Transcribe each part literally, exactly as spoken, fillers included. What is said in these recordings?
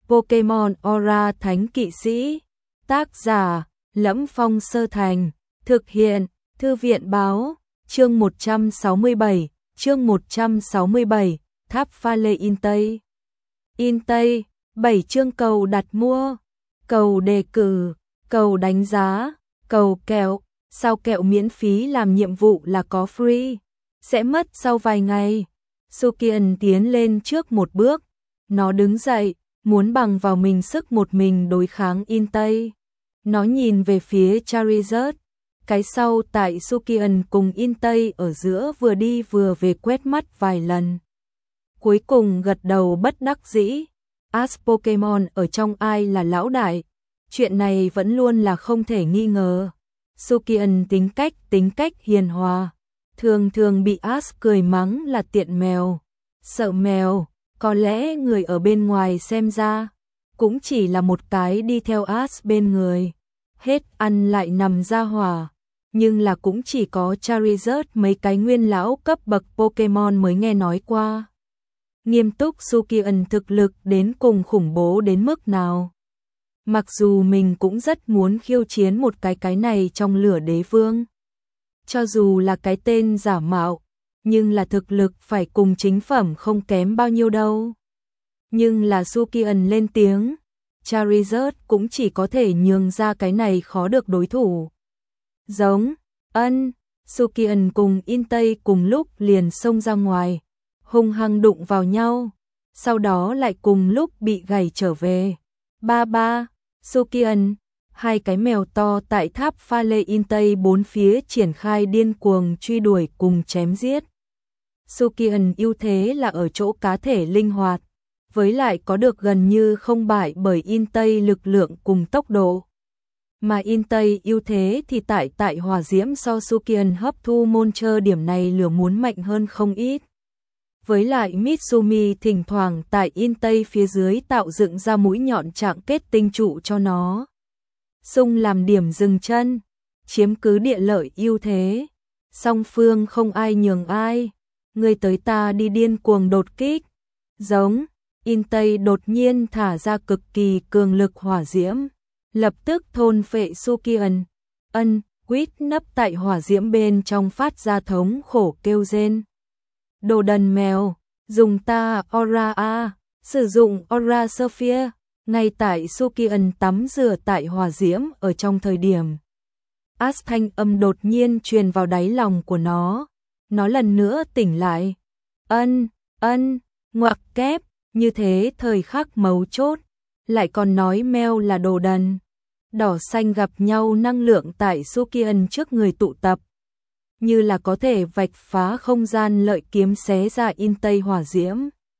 Pokemon Aura Thánh Kỵ Sĩ. Tác giả: Lẫm Phong Sơ Thành. Thực hiện: Thư viện báo. Chương một trăm sáu mươi bảy. Chương một trăm sáu mươi bảy. Tháp pha lê in Tây. In Tây, bảy chương cầu đặt mua, cầu đề cử, cầu đánh giá, cầu kẹo. Sao kẹo miễn phí làm nhiệm vụ là có free, sẽ mất sau vài ngày. Sukian tiến lên trước một bước, nó đứng dậy, muốn bằng vào mình sức một mình đối kháng In Tây. Nó nhìn về phía Charizard, cái sau tại Sukian cùng In Tây ở giữa vừa đi vừa về quét mắt vài lần. Cuối cùng gật đầu bất đắc dĩ. As Pokemon ở trong ai là lão đại, chuyện này vẫn luôn là không thể nghi ngờ. Sukian tính cách tính cách hiền hòa, thường thường bị As cười mắng là tiện mèo, sợ mèo. Có lẽ người ở bên ngoài xem ra cũng chỉ là một cái đi theo As bên người, hết ăn lại nằm ra hỏa. Nhưng là cũng chỉ có Charizard mấy cái nguyên lão cấp bậc Pokemon mới nghe nói qua. Nghiêm túc Sukian thực lực đến cùng khủng bố đến mức nào. Mặc dù mình cũng rất muốn khiêu chiến một cái cái này trong lửa đế vương. Cho dù là cái tên giả mạo, nhưng là thực lực phải cùng chính phẩm không kém bao nhiêu đâu. Nhưng là Sukian lên tiếng, Charizard cũng chỉ có thể nhường ra cái này khó được đối thủ. Giống, ân, Sukian cùng In Tây cùng lúc liền xông ra ngoài, hung hăng đụng vào nhau, sau đó lại cùng lúc bị gảy trở về. Ba ba, Sukian, hai cái mèo to tại tháp pha lê In Tây bốn phía triển khai điên cuồng truy đuổi cùng chém giết. Sukian ưu thế là ở chỗ cá thể linh hoạt, với lại có được gần như không bại bởi In Tây lực lượng cùng tốc độ. Mà In Tây ưu thế thì tại tại hỏa diễm, so Sukian hấp thu môn chơ điểm này lửa muốn mạnh hơn không ít. Với lại Mitsumi thỉnh thoảng tại In Tây phía dưới tạo dựng ra mũi nhọn trạng kết tinh trụ cho nó. Xung làm điểm dừng chân, chiếm cứ địa lợi ưu thế. Song phương không ai nhường ai, người tới ta đi điên cuồng đột kích. Giống, In Tây đột nhiên thả ra cực kỳ cường lực hỏa diễm, lập tức thôn phệ Sukian. Ân, quýt nấp tại hỏa diễm bên trong phát ra thống khổ kêu rên. Đồ đần mèo, dùng ta Aura A, sử dụng Aura Sphere. Ngay tại Sukian tắm rửa tại hỏa diễm ở trong thời điểm, As thanh âm đột nhiên truyền vào đáy lòng của nó. Nó lần nữa tỉnh lại. Ân, ân, ngoặc kép, như thế thời khắc mấu chốt, lại còn nói mèo là đồ đần. Đỏ xanh gặp nhau năng lượng tại Sukian trước người tụ tập, như là có thể vạch phá không gian lợi kiếm xé ra In Tây hỏa diễm.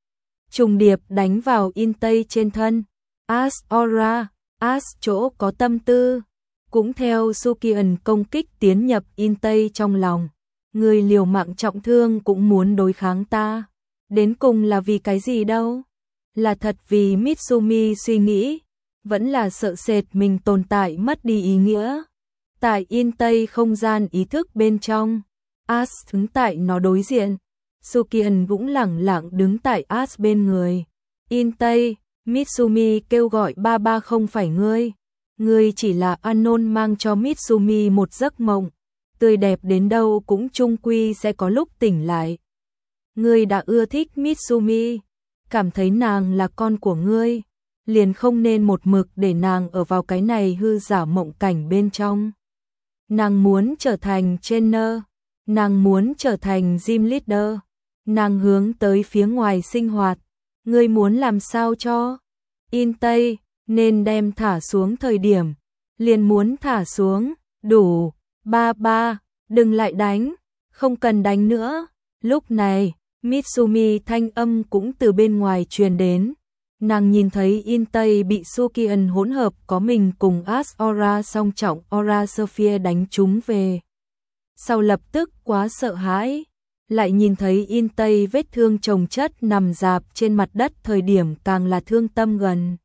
Trùng điệp đánh vào In Tây trên thân. As Aura, As chỗ có tâm tư, cũng theo Sukian công kích tiến nhập In Tây trong lòng. Người liều mạng trọng thương cũng muốn đối kháng ta. Đến cùng là vì cái gì đâu? Là thật vì Mitsumi suy nghĩ, vẫn là sợ sệt mình tồn tại mất đi ý nghĩa. Tại In Tây không gian ý thức bên trong, As đứng tại nó đối diện, Sukian cũng lẳng lặng đứng tại As bên người. In Tây, Mitsumi kêu gọi ba ba không phải ngươi. Ngươi chỉ là Anon mang cho Mitsumi một giấc mộng, tươi đẹp đến đâu cũng chung quy sẽ có lúc tỉnh lại. Ngươi đã ưa thích Mitsumi, cảm thấy nàng là con của ngươi, liền không nên một mực để nàng ở vào cái này hư giả mộng cảnh bên trong. Nàng muốn trở thành trainer, nàng muốn trở thành gym leader, nàng hướng tới phía ngoài sinh hoạt. Ngươi muốn làm sao cho In Tây nên đem thả xuống thời điểm, liền muốn thả xuống, đủ, ba ba, đừng lại đánh, không cần đánh nữa. Lúc này, Mitsumi thanh âm cũng từ bên ngoài truyền đến. Nàng nhìn thấy In Tây bị Sukian hỗn hợp có mình cùng As Aura song trọng Aura Sphere đánh trúng về. Sau lập tức quá sợ hãi, lại nhìn thấy In Tây vết thương chồng chất nằm rạp trên mặt đất thời điểm càng là thương tâm gần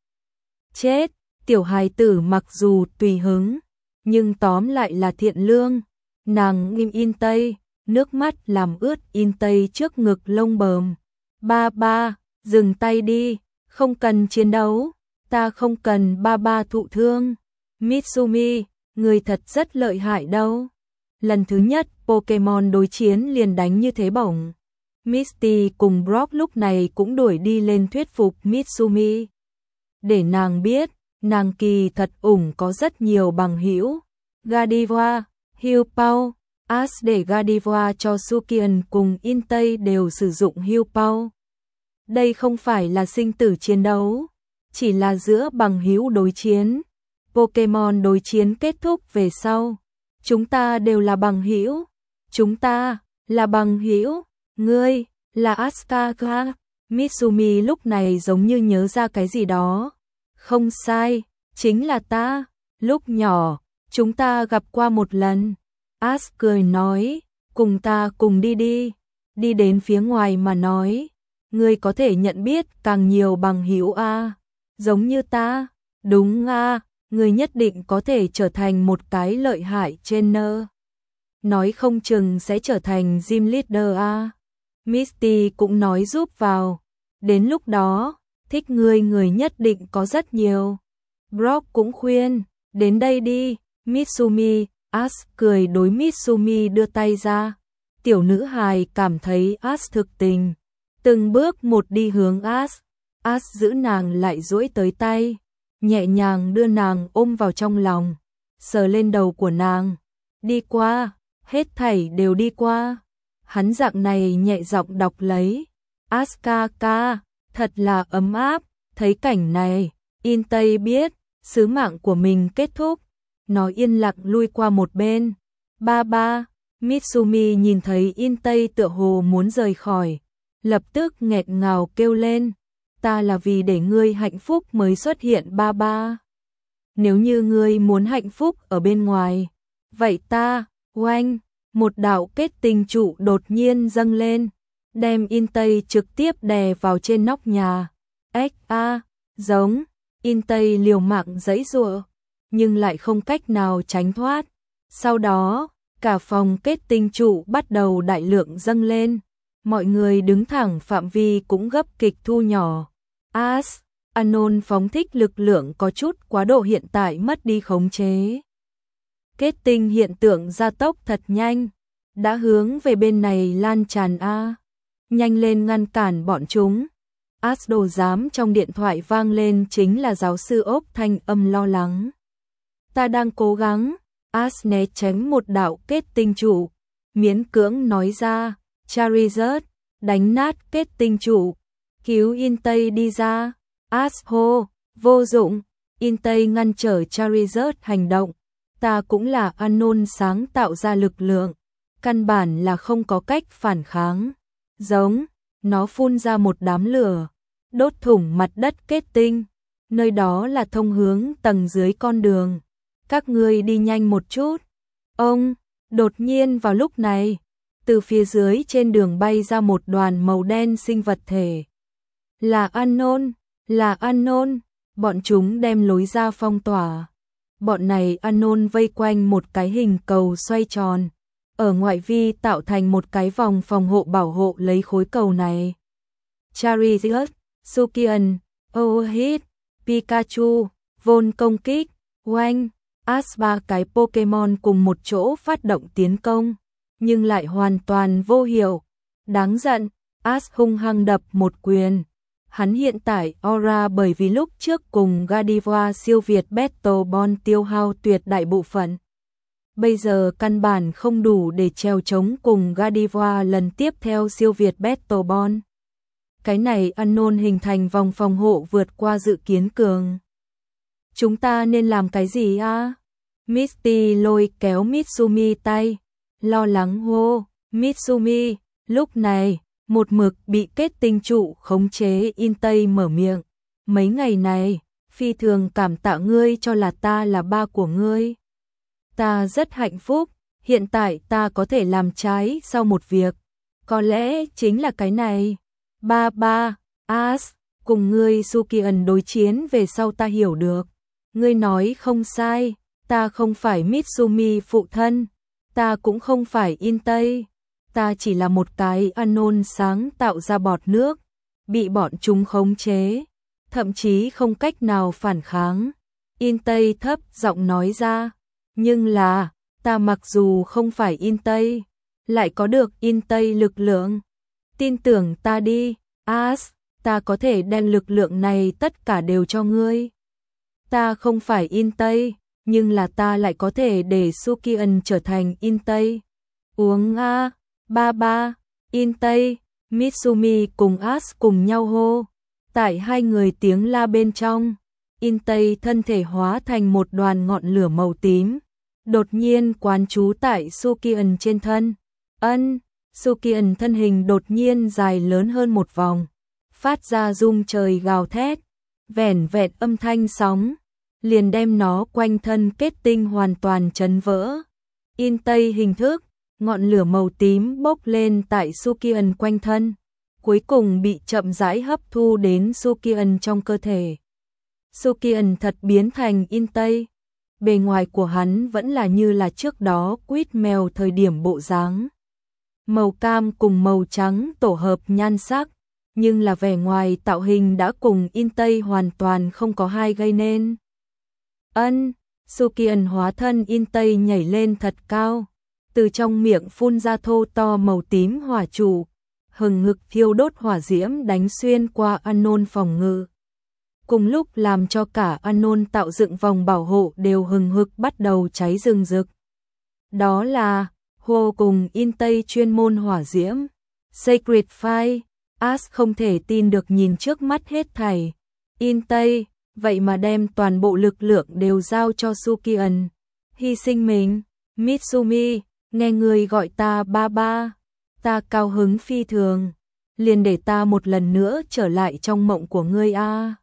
chết. Tiểu hài tử mặc dù tùy hứng, nhưng tóm lại là thiện lương. Nàng nghim In Tây, nước mắt làm ướt In Tây trước ngực lông bờm. Ba ba, dừng tay đi, không cần chiến đấu. Ta không cần ba ba thụ thương. Mitsumi, người thật rất lợi hại đâu. Lần thứ nhất Pokemon đối chiến liền đánh như thế bổng. Misty cùng Brock lúc này cũng đuổi đi lên thuyết phục Mitsumi. Để nàng biết, nàng kỳ thật ủng có rất nhiều bằng hữu. Gardevoir, Hillpao, Ash để Gardevoir cho Sukian cùng Intei đều sử dụng Hillpao. Đây không phải là sinh tử chiến đấu, chỉ là giữa bằng hữu đối chiến. Pokemon đối chiến kết thúc về sau, chúng ta đều là bằng hữu. Chúng ta là bằng hữu. Ngươi là Asuka. Mitsumi lúc này giống như nhớ ra cái gì đó. Không sai, chính là ta. Lúc nhỏ, chúng ta gặp qua một lần. Ash cười nói, cùng ta cùng đi đi. Đi đến phía ngoài mà nói, ngươi có thể nhận biết càng nhiều bằng hữu a. Giống như ta. Đúng a, ngươi nhất định có thể trở thành một cái lợi hại trainer. Nói không chừng sẽ trở thành gym leader a. Misty cũng nói giúp vào. Đến lúc đó, thích ngươi người nhất định có rất nhiều. Brock cũng khuyên, đến đây đi. Mitsumi, Ash cười đối Mitsumi đưa tay ra. Tiểu nữ hài cảm thấy Ash thực tình. Từng bước một đi hướng Ash. Ash giữ nàng lại duỗi tới tay, nhẹ nhàng đưa nàng ôm vào trong lòng, sờ lên đầu của nàng. Đi qua, hết thảy đều đi qua. Hắn dạng này nhẹ giọng đọc lấy. Asuka, thật là ấm áp. Thấy cảnh này, Intei biết, sứ mạng của mình kết thúc. Nó yên lặng lui qua một bên. Ba ba, Mitsumi nhìn thấy Intei tựa hồ muốn rời khỏi, lập tức nghẹt ngào kêu lên. Ta là vì để ngươi hạnh phúc mới xuất hiện ba ba. Nếu như ngươi muốn hạnh phúc ở bên ngoài, vậy ta, oanh, một đạo kết tinh trụ đột nhiên dâng lên, đem Intei trực tiếp đè vào trên nóc nhà. Ếch a, giống, Intei liều mạng giãy giụa, nhưng lại không cách nào tránh thoát. Sau đó, cả phòng kết tinh trụ bắt đầu đại lượng dâng lên. Mọi người đứng thẳng phạm vi cũng gấp kịch thu nhỏ. Ash, Anon phóng thích lực lượng có chút quá độ hiện tại mất đi khống chế. Kết tinh hiện tượng gia tốc thật nhanh, đã hướng về bên này lan tràn a. Nhanh lên ngăn cản bọn chúng. Ash đồ giám trong điện thoại vang lên chính là giáo sư ốc thanh âm lo lắng. Ta đang cố gắng. Ash né tránh một đạo kết tinh trụ, miễn cưỡng nói ra. Charizard, đánh nát kết tinh trụ, cứu Intei đi ra. Ash hô, vô dụng. Intei ngăn trở Charizard hành động. Ta cũng là Anon sáng tạo ra lực lượng, căn bản là không có cách phản kháng. Giống, nó phun ra một đám lửa, đốt thủng mặt đất kết tinh. Nơi đó là thông hướng tầng dưới con đường. Các ngươi đi nhanh một chút. Ông, đột nhiên vào lúc này, từ phía dưới trên đường bay ra một đoàn màu đen sinh vật thể. Là Anon, là Anon, bọn chúng đem lối ra phong tỏa. Bọn này Anon vây quanh một cái hình cầu xoay tròn, ở ngoại vi tạo thành một cái vòng phòng hộ bảo hộ lấy khối cầu này. Charizard, Sukian, Overheat, Pikachu, Von công kích, oanh, Ash ba cái Pokemon cùng một chỗ phát động tiến công, nhưng lại hoàn toàn vô hiệu. Đáng giận, Ash hung hăng đập một quyền. Hắn hiện tại aura bởi vì lúc trước cùng Gardevoir siêu việt Battle Bond tiêu hao tuyệt đại bộ phận. Bây giờ căn bản không đủ để treo chống cùng Gardevoir lần tiếp theo siêu việt Battle Bond. Cái này Anon hình thành vòng phòng hộ vượt qua dự kiến cường. Chúng ta nên làm cái gì a? Misty lôi kéo Mitsumi tay, lo lắng hô. Mitsumi, lúc này, một mực bị kết tinh trụ khống chế Intei mở miệng. Mấy ngày này, phi thường cảm tạ ngươi cho là ta là ba của ngươi. Ta rất hạnh phúc, hiện tại ta có thể làm trái sau một việc. Có lẽ chính là cái này. Ba ba, Ash, cùng ngươi Sukian đối chiến về sau ta hiểu được. Ngươi nói không sai, ta không phải Mitsumi phụ thân, ta cũng không phải Intei. Ta chỉ là một cái Anon sáng tạo ra bọt nước, bị bọn chúng khống chế. thậm chí không cách nào phản kháng. In Tây thấp giọng nói ra, nhưng là, ta mặc dù không phải In Tây, lại có được In Tây lực lượng. Tin tưởng ta đi, As, ta có thể đem lực lượng này tất cả đều cho ngươi. Ta không phải In Tây, nhưng là ta lại có thể để Sukian trở thành In Tây. Uống a, ba ba, In Tây, Mitsumi cùng As cùng nhau hô. Tại hai người tiếng la bên trong, In Tây thân thể hóa thành một đoàn ngọn lửa màu tím, đột nhiên quán trú tại Sukian trên thân. Ân, Sukian thân hình đột nhiên dài lớn hơn một vòng, phát ra rung trời gào thét, vẻn vẹn âm thanh sóng, liền đem nó quanh thân kết tinh hoàn toàn chấn vỡ. In Tây hình thức, ngọn lửa màu tím bốc lên tại Sukian quanh thân, cuối cùng bị chậm rãi hấp thu đến Sukian trong cơ thể. Sukian thật biến thành In Tây, bề ngoài của hắn vẫn là như là trước đó quýt mèo thời điểm bộ dáng. Màu cam cùng màu trắng tổ hợp nhan sắc, nhưng là vẻ ngoài tạo hình đã cùng In Tây hoàn toàn không có hai gây nên. Ân, Sukian hóa thân In Tây nhảy lên thật cao, từ trong miệng phun ra thô to màu tím hỏa trụ, hừng hực thiêu đốt hỏa diễm đánh xuyên qua Anon phòng ngự. Cùng lúc làm cho cả Anon tạo dựng vòng bảo hộ đều hừng hực bắt đầu cháy rừng rực. Đó là Hồ cùng In Tây chuyên môn hỏa diễm. Sacred Fire, As không thể tin được nhìn trước mắt hết thảy. In Tây, vậy mà đem toàn bộ lực lượng đều giao cho Sukian. Hy sinh mình, Mitsumi, nghe người gọi ta ba ba. Ta cao hứng phi thường, liền để ta một lần nữa trở lại trong mộng của ngươi a.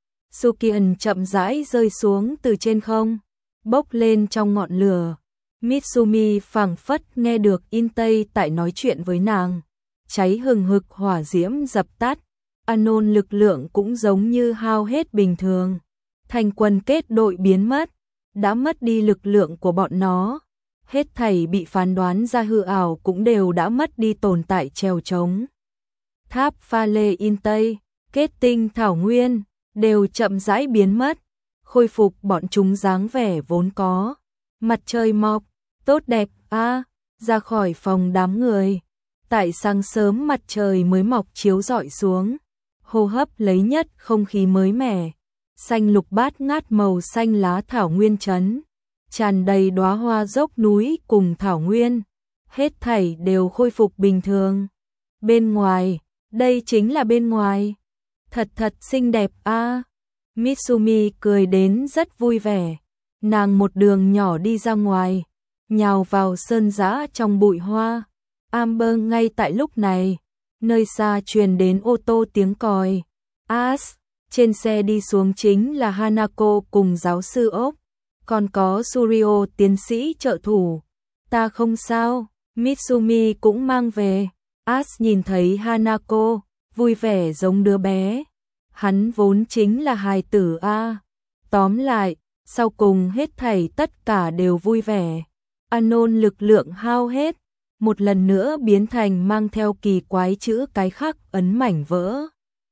Sukian chậm rãi rơi xuống từ trên không, bốc lên trong ngọn lửa. Mitsumi phảng phất nghe được In Tây tại nói chuyện với nàng. Cháy hừng hực hỏa diễm dập tắt, Anon lực lượng cũng giống như hao hết bình thường. Thành quân kết đội biến mất, đã mất đi lực lượng của bọn nó. Hết thảy bị phán đoán ra hư ảo cũng đều đã mất đi tồn tại trèo trống. Tháp pha lê In Tây, kết tinh thảo nguyên, đều chậm rãi biến mất, khôi phục bọn chúng dáng vẻ vốn có. Mặt trời mọc, tốt đẹp a, ra khỏi phòng đám người. Tại sáng sớm mặt trời mới mọc chiếu rọi xuống, hô hấp lấy nhất không khí mới mẻ, xanh lục bát ngát màu xanh lá thảo nguyên trấn, tràn đầy đóa hoa dốc núi cùng thảo nguyên, hết thảy đều khôi phục bình thường. Bên ngoài, đây chính là bên ngoài, thật thật xinh đẹp a. Mitsumi cười đến rất vui vẻ, nàng một đường nhỏ đi ra ngoài, nhào vào sơn dã trong bụi hoa. Amber ngay tại lúc này, nơi xa truyền đến ô tô tiếng còi. As, trên xe đi xuống chính là Hanako cùng giáo sư ốc, còn có Suryo tiến sĩ trợ thủ. Ta không sao, Mitsumi cũng mang về. As nhìn thấy Hanako, vui vẻ giống đứa bé. Hắn vốn chính là hài tử a. Tóm lại, sau cùng hết thảy tất cả đều vui vẻ. Anon lực lượng hao hết, một lần nữa biến thành mang theo kỳ quái chữ cái khắc ấn mảnh vỡ.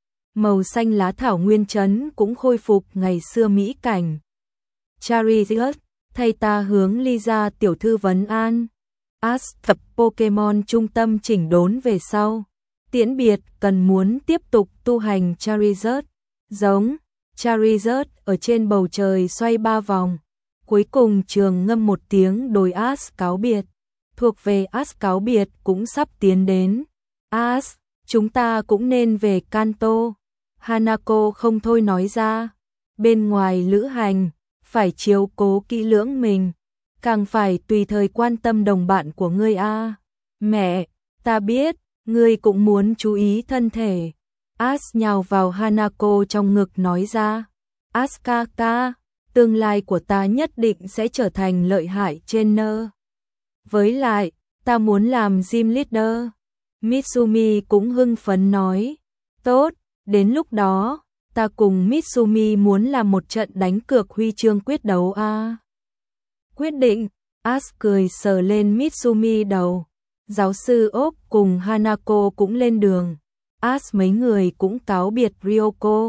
Màu xanh lá thảo nguyên trấn cũng khôi phục ngày xưa mỹ cảnh. Charizard, thay ta hướng Lisa tiểu thư vấn an. As tập Pokemon trung tâm chỉnh đốn về sau. Tiễn biệt cần muốn tiếp tục tu hành Charizard. Giống, Charizard ở trên bầu trời xoay ba vòng. Cuối cùng trường ngâm một tiếng đối As cáo biệt. Thuộc về As cáo biệt cũng sắp tiến đến. As, chúng ta cũng nên về Kanto. Hanako không thôi nói ra. Bên ngoài lữ hành, phải chiếu cố kỹ lưỡng mình. Càng phải tùy thời quan tâm đồng bạn của ngươi a. Mẹ, ta biết, ngươi cũng muốn chú ý thân thể. As nhào vào Hanako trong ngực nói ra. Askaka, tương lai của ta nhất định sẽ trở thành lợi hại trainer. Với lại, ta muốn làm gym leader. Mitsumi cũng hưng phấn nói. Tốt, đến lúc đó, ta cùng Mitsumi muốn làm một trận đánh cược huy chương quyết đấu a. Quyết định, As cười sờ lên Mitsumi đầu. Giáo sư ốc cùng Hanako cũng lên đường. As mấy người cũng cáo biệt Ryoko.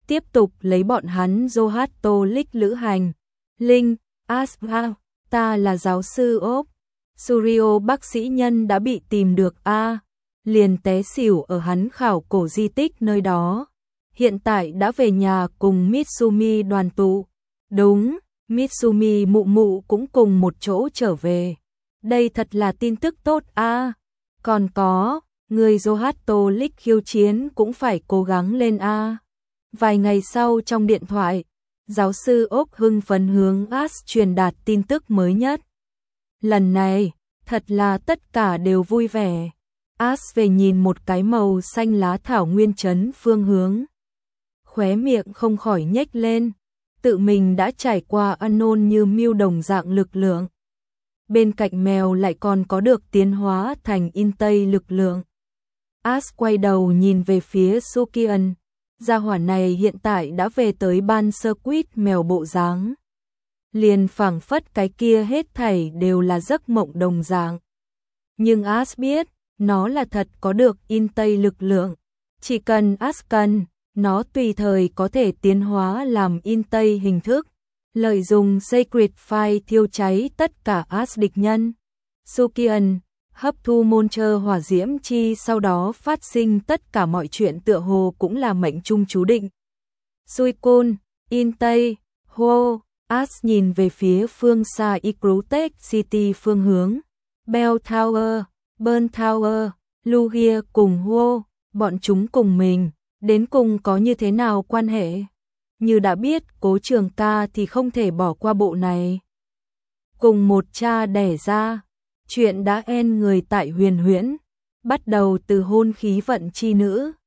tiếp tục lấy bọn hắn Zohatolic lữ hành. Linh, Aspa, ta là giáo sư ốp. Suryo bác sĩ nhân đã bị tìm được a, liền té xỉu ở hắn khảo cổ di tích nơi đó. Hiện tại đã về nhà cùng Mitsumi đoàn tụ. Đúng, Mitsumi mụ mụ cũng cùng một chỗ trở về. Đây thật là tin tức tốt a. Còn có, người Zohatolic khiêu chiến cũng phải cố gắng lên a. Vài ngày sau trong điện thoại, giáo sư ốp hưng phấn hướng As truyền đạt tin tức mới nhất. Lần này, thật là tất cả đều vui vẻ. As về nhìn một cái màu xanh lá thảo nguyên trấn phương hướng. Khóe miệng không khỏi nhếch lên, tự mình đã trải qua Anon như miêu đồng dạng lực lượng. Bên cạnh mèo lại còn có được tiến hóa thành in tây lực lượng. As quay đầu nhìn về phía Sukian, gia hỏa này hiện tại đã về tới ban sơ quýt mèo bộ dáng. Liền phảng phất cái kia hết thảy đều là giấc mộng đồng dạng. Nhưng As biết, nó là thật có được in tây lực lượng. Chỉ cần As cần, nó tùy thời có thể tiến hóa làm in tây hình thức, lợi dụng Sacred Fire thiêu cháy tất cả As địch nhân. Sukian hấp thu môn trơ hỏa diễm chi sau đó phát sinh tất cả mọi chuyện tựa hồ cũng là mệnh trung chú định. Suikun, in tây, hô, As nhìn về phía phương xa Ikrutech City phương hướng. Bell Tower, Burn Tower, Lugia cùng hô, bọn chúng cùng mình, đến cùng có như thế nào quan hệ? Như đã biết Cố Trường Ca thì không thể bỏ qua bộ này. Cùng một cha đẻ ra, chuyện đã en người tại huyền huyễn, bắt đầu từ hôn khí vận chi nữ.